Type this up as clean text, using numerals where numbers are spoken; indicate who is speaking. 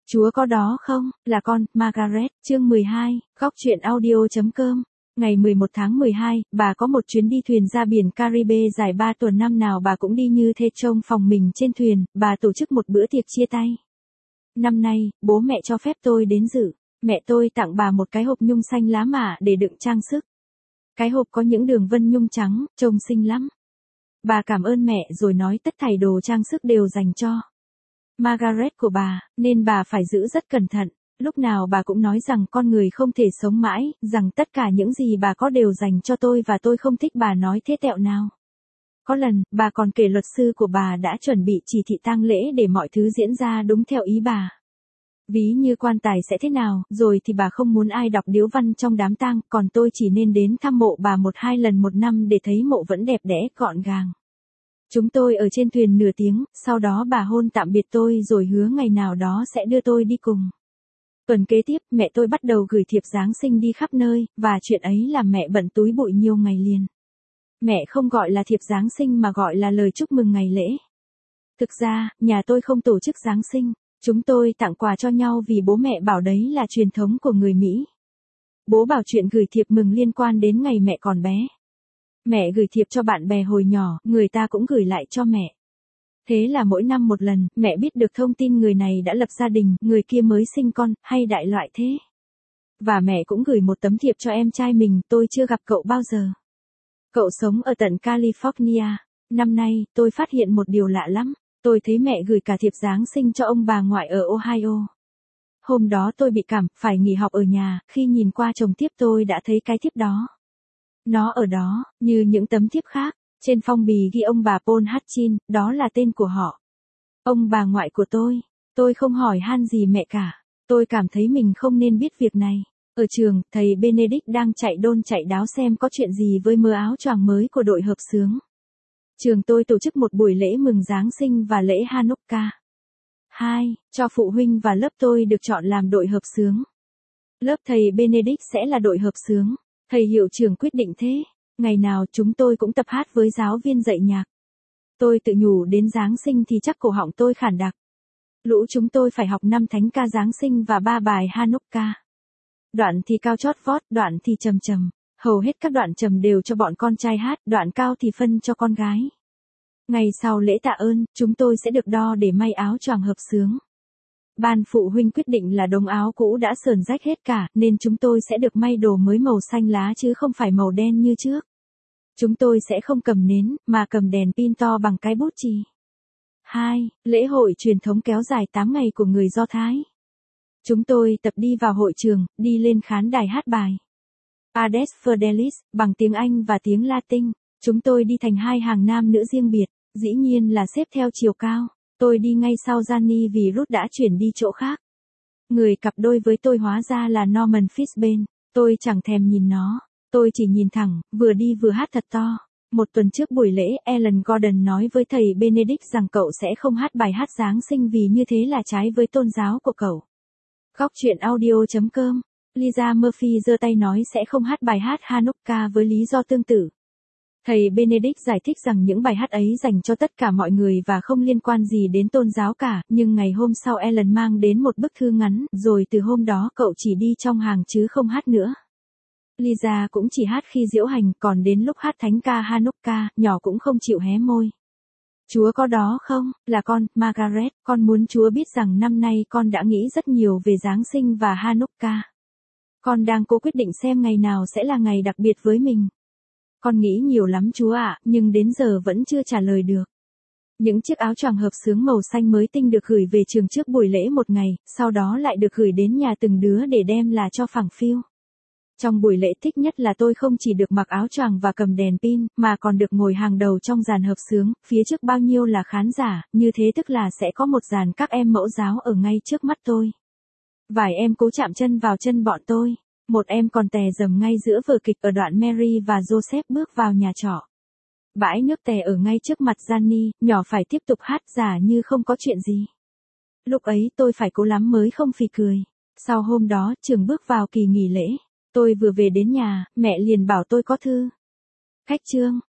Speaker 1: Chúa có đó không, là con, Margaret, chương 12, góc truyện audio.com. Ngày 11 tháng 12, bà có một chuyến đi thuyền ra biển Caribe dài 3 tuần, năm nào bà cũng đi như thế, trông phòng mình trên thuyền, bà tổ chức một bữa tiệc chia tay. Năm nay, bố mẹ cho phép tôi đến dự. Mẹ tôi tặng bà một cái hộp nhung xanh lá mạ để đựng trang sức. Cái hộp có những đường vân nhung trắng, trông xinh lắm. Bà cảm ơn mẹ rồi nói tất thảy đồ trang sức đều dành cho Margaret của bà, nên bà phải giữ rất cẩn thận. Lúc nào bà cũng nói rằng con người không thể sống mãi, rằng tất cả những gì bà có đều dành cho tôi và tôi không thích bà nói thế tẹo nào. Có lần, bà còn kể luật sư của bà đã chuẩn bị chỉ thị tang lễ để mọi thứ diễn ra đúng theo ý bà. Ví như quan tài sẽ thế nào, rồi thì bà không muốn ai đọc điếu văn trong đám tang, còn tôi chỉ nên đến thăm mộ bà 1-2 lần một năm để thấy mộ vẫn đẹp đẽ, gọn gàng. Chúng tôi ở trên thuyền nửa tiếng, sau đó bà hôn tạm biệt tôi rồi hứa ngày nào đó sẽ đưa tôi đi cùng. Tuần kế tiếp, mẹ tôi bắt đầu gửi thiệp Giáng sinh đi khắp nơi, và chuyện ấy làm mẹ bận túi bụi nhiều ngày liền. Mẹ không gọi là thiệp Giáng sinh mà gọi là lời chúc mừng ngày lễ. Thực ra, nhà tôi không tổ chức Giáng sinh, chúng tôi tặng quà cho nhau vì bố mẹ bảo đấy là truyền thống của người Mỹ. Bố bảo chuyện gửi thiệp mừng liên quan đến ngày mẹ còn bé. Mẹ gửi thiệp cho bạn bè hồi nhỏ, người ta cũng gửi lại cho mẹ. Thế là mỗi năm một lần, mẹ biết được thông tin người này đã lập gia đình, người kia mới sinh con, hay đại loại thế. Và mẹ cũng gửi một tấm thiệp cho em trai mình, tôi chưa gặp cậu bao giờ. Cậu sống ở tận California. Năm nay, tôi phát hiện một điều lạ lắm. Tôi thấy mẹ gửi cả thiệp Giáng sinh cho ông bà ngoại ở Ohio. Hôm đó tôi bị cảm, phải nghỉ học ở nhà, khi nhìn qua chồng thiếp tôi đã thấy cái thiếp đó. Nó ở đó, như những tấm thiếp khác, trên phong bì ghi ông bà Paul Hutchin, đó là tên của họ. Ông bà ngoại của tôi không hỏi han gì mẹ cả, tôi cảm thấy mình không nên biết việc này. Ở trường, thầy Benedict đang chạy đôn chạy đáo xem có chuyện gì với mớ áo choàng mới của đội hợp xướng. Trường tôi tổ chức một buổi lễ mừng Giáng sinh và lễ Hanukkah. 2. Cho phụ huynh và lớp tôi được chọn làm đội hợp xướng. Lớp thầy Benedict sẽ là đội hợp xướng. Thầy hiệu trưởng quyết định thế. Ngày nào chúng tôi cũng tập hát với giáo viên dạy nhạc. Tôi tự nhủ đến Giáng sinh thì chắc cổ họng tôi khản đặc. Lũ chúng tôi phải học 5 thánh ca Giáng sinh và 3 bài Hanukkah. Đoạn thì cao chót vót, đoạn thì trầm trầm. Hầu hết các đoạn trầm đều cho bọn con trai hát, đoạn cao thì phân cho con gái. Ngày sau lễ tạ ơn, chúng tôi sẽ được đo để may áo choàng hợp xướng. Ban phụ huynh quyết định là đống áo cũ đã sờn rách hết cả, nên chúng tôi sẽ được may đồ mới màu xanh lá chứ không phải màu đen như trước. Chúng tôi sẽ không cầm nến, mà cầm đèn pin to bằng cái bút chì. 2. Lễ hội truyền thống kéo dài 8 ngày của người Do Thái. Chúng tôi tập đi vào hội trường, đi lên khán đài hát bài Ades Fidelis, bằng tiếng Anh và tiếng Latin. Chúng tôi đi thành 2 hàng nam nữ riêng biệt, dĩ nhiên là xếp theo chiều cao. Tôi đi ngay sau Gianni vì Ruth đã chuyển đi chỗ khác. Người cặp đôi với tôi hóa ra là Norman Fishburne. Tôi chẳng thèm nhìn nó. Tôi chỉ nhìn thẳng, vừa đi vừa hát thật to. Một tuần trước buổi lễ, Ellen Gordon nói với thầy Benedict rằng cậu sẽ không hát bài hát Giáng sinh vì như thế là trái với tôn giáo của cậu. Góc truyện audio.com. Lisa Murphy giơ tay nói sẽ không hát bài hát Hanukkah với lý do tương tự. Thầy Benedict giải thích rằng những bài hát ấy dành cho tất cả mọi người và không liên quan gì đến tôn giáo cả, nhưng ngày hôm sau Ellen mang đến một bức thư ngắn, rồi từ hôm đó cậu chỉ đi trong hàng chứ không hát nữa. Lisa cũng chỉ hát khi diễu hành, còn đến lúc hát thánh ca Hanukkah, nhỏ cũng không chịu hé môi. Chúa có đó không, là con, Margaret, con muốn Chúa biết rằng năm nay con đã nghĩ rất nhiều về Giáng sinh và Hanukkah. Con đang cố quyết định xem ngày nào sẽ là ngày đặc biệt với mình. Con nghĩ nhiều lắm Chúa ạ, nhưng đến giờ vẫn chưa trả lời được. Những chiếc áo choàng hợp xướng màu xanh mới tinh được gửi về trường trước buổi lễ một ngày, sau đó lại được gửi đến nhà từng đứa để đem là cho phẳng phiu. Trong buổi lễ thích nhất là tôi không chỉ được mặc áo choàng và cầm đèn pin, mà còn được ngồi hàng đầu trong dàn hợp xướng, phía trước bao nhiêu là khán giả, như thế tức là sẽ có một dàn các em mẫu giáo ở ngay trước mắt tôi. Vài em cố chạm chân vào chân bọn tôi. Một em còn tè dầm ngay giữa vở kịch ở đoạn Mary và Joseph bước vào nhà trọ. Bãi nước tè ở ngay trước mặt Gianni, nhỏ phải tiếp tục hát giả như không có chuyện gì. Lúc ấy tôi phải cố lắm mới không phì cười. Sau hôm đó, trường bước vào kỳ nghỉ lễ. Tôi vừa về đến nhà, mẹ liền bảo tôi có thư. Khách trương,